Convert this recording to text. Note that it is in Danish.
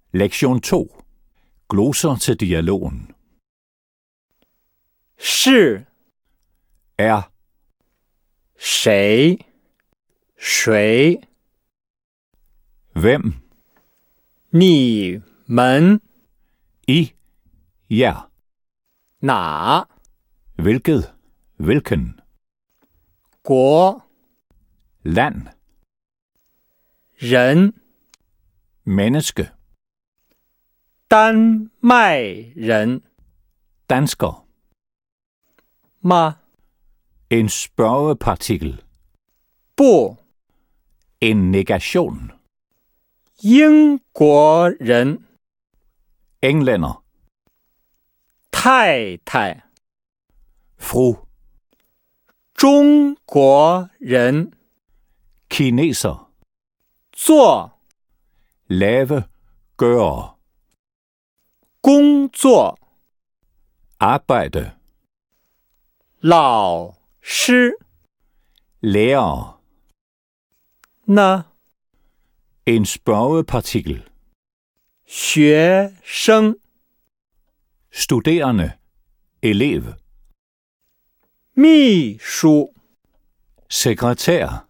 Lektion 2. Gloser til dialogen. 是 Er, 谁 谁 hvem, 你们 I, jer, 哪 hvilket, hvilken, 国 land, 人 menneske, 丹麦人 dansker. 吗？ En spørgepartikel. 不， En negation. 英国人 Englænder. 太太， Fru. 中国人 Kineser. 做 Lave, gøre. 工作， Arbejde. 老师 Lærer. 呢？ En spørgepartikel. 学生 Studerende. Elev. 秘书 Sekretær.